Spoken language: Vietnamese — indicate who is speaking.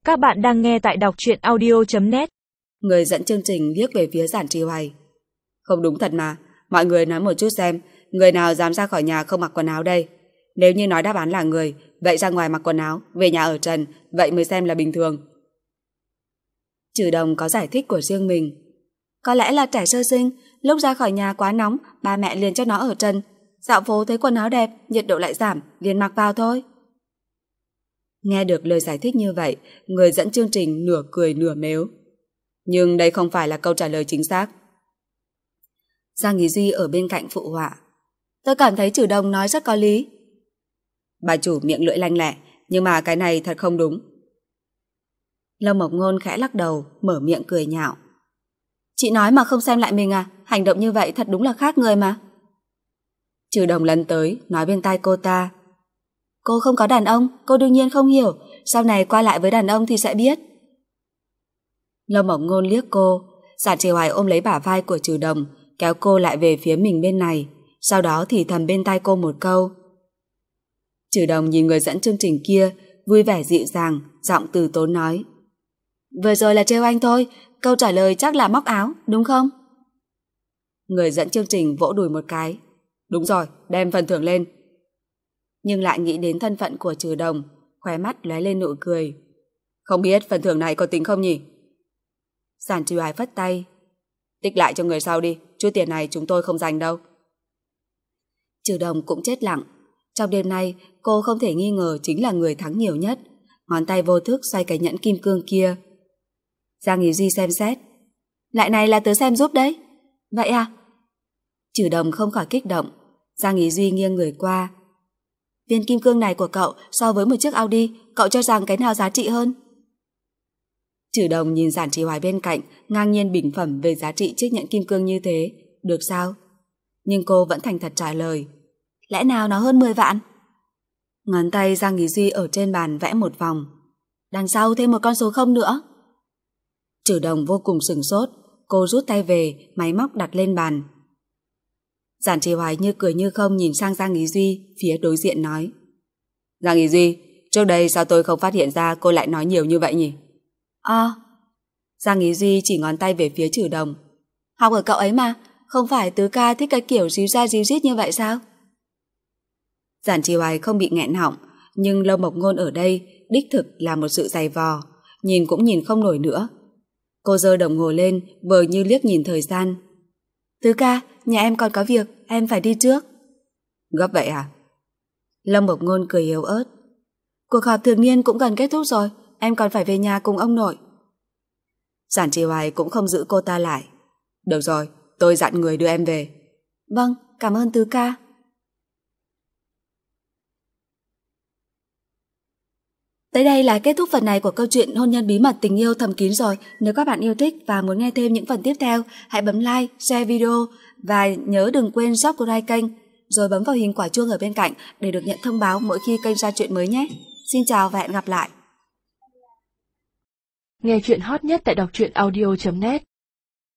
Speaker 1: Các bạn đang nghe tại đọc truyện audio.net.
Speaker 2: Người dẫn chương trình liếc về phía Giản Trì Hoài. Không đúng thật mà, mọi người nói một chút xem, người nào dám ra khỏi nhà không mặc quần áo đây? Nếu như nói đáp án là người, vậy ra ngoài mặc quần áo, về nhà ở trần, vậy mới xem là bình thường. Trừ Đồng có giải thích của riêng mình. Có lẽ là trẻ sơ sinh, lúc ra khỏi nhà quá nóng, ba mẹ liền cho nó ở trần. Dạo phố thấy quần áo đẹp, nhiệt độ lại giảm, liền mặc vào thôi. Nghe được lời giải thích như vậy, người dẫn chương trình nửa cười nửa mếu. Nhưng đây không phải là câu trả lời chính xác. Giang Ý Duy ở bên cạnh phụ họa. Tôi cảm thấy Trừ Đồng nói rất có lý. Bà chủ miệng lưỡi lanh lẹ, nhưng mà cái này thật không đúng. Lâm Mộc Ngôn khẽ lắc đầu, mở miệng cười nhạo. Chị nói mà không xem lại mình à? Hành động như vậy thật đúng là khác người mà. Trừ Đồng lấn tới, nói bên tai cô ta. Cô không có đàn ông, cô đương nhiên không hiểu. Sau này qua lại với đàn ông thì sẽ biết. Lâm Mộc Ngôn liếc cô. Giản Trì Hoài ôm lấy bả vai của Trừ Đồng, kéo cô lại về phía mình bên này. Sau đó thì thầm bên tai cô một câu. Trừ Đồng nhìn người dẫn chương trình kia, vui vẻ dịu dàng, giọng từ tốn nói. Vừa rồi là trêu anh thôi, câu trả lời chắc là móc áo, đúng không? Người dẫn chương trình vỗ đùi một cái. Đúng rồi, đem phần thưởng lên. Nhưng lại nghĩ đến thân phận của Trừ Đồng, khóe mắt lóe lên nụ cười. Không biết phần thưởng này có tính không nhỉ? Giản Trì Hoài phất tay. Tích lại cho người sau đi, chút tiền này chúng tôi không dành đâu. Trừ Đồng cũng chết lặng. Trong đêm nay, cô không thể nghi ngờ chính là người thắng nhiều nhất. Ngón tay vô thức xoay cái nhẫn kim cương kia. Giang Ý Duy xem xét. Lại này là tớ xem giúp đấy. Vậy à? Trừ Đồng không khỏi kích động. Giang Ý Duy nghiêng người qua. Viên kim cương này của cậu so với một chiếc Audi, cậu cho rằng cái nào giá trị hơn? Trừ Đồng nhìn Giản Trì Hoài bên cạnh, ngang nhiên bình phẩm về giá trị chiếc nhẫn kim cương như thế. Được sao? Nhưng cô vẫn thành thật trả lời. Lẽ nào nó hơn 10 vạn? Ngón tay Giang Ý Duy ở trên bàn vẽ một vòng. Đằng sau thêm một con số không nữa. Trừ Đồng vô cùng sửng sốt. Cô rút tay về, máy móc đặt lên bàn. Giản Trì Hoài như cười như không nhìn sang Giang Ý Duy, phía đối diện nói. Giang Ý Duy, trước đây sao tôi không phát hiện ra cô lại nói nhiều như vậy nhỉ? Giang Ý Duy chỉ ngón tay về phía Trừ Đồng. Học ở cậu ấy mà, không phải Tứ ca thích cái kiểu díu ra díu dít như vậy sao? Giản Trì Hoài không bị nghẹn họng, nhưng Lâu Mộc Ngôn ở đây đích thực là một sự dày vò, nhìn cũng nhìn không nổi nữa. Cô giơ đồng hồ lên, vờ như liếc nhìn thời gian. Tứ ca, nhà em còn có việc, em phải đi trước. Gấp vậy à? Lâm Mộc Ngôn cười yếu ớt. Cuộc họp thường niên cũng gần kết thúc rồi, em còn phải về nhà cùng ông nội. Giản Trì Hoài cũng không giữ cô ta lại. Được rồi, tôi dặn người đưa em về. Vâng, cảm ơn Tứ ca. Tới đây là kết thúc phần này của câu chuyện Hôn nhân bí mật tình yêu thầm kín rồi. Nếu các bạn yêu thích và muốn nghe thêm những phần tiếp theo, hãy bấm like, share video và nhớ đừng quên subscribe kênh, rồi bấm vào hình quả chuông ở bên cạnh để được nhận thông báo mỗi khi kênh ra chuyện mới nhé. Xin chào và hẹn gặp lại.
Speaker 1: Nghe chuyện hot nhất tại đọc truyện audio.net.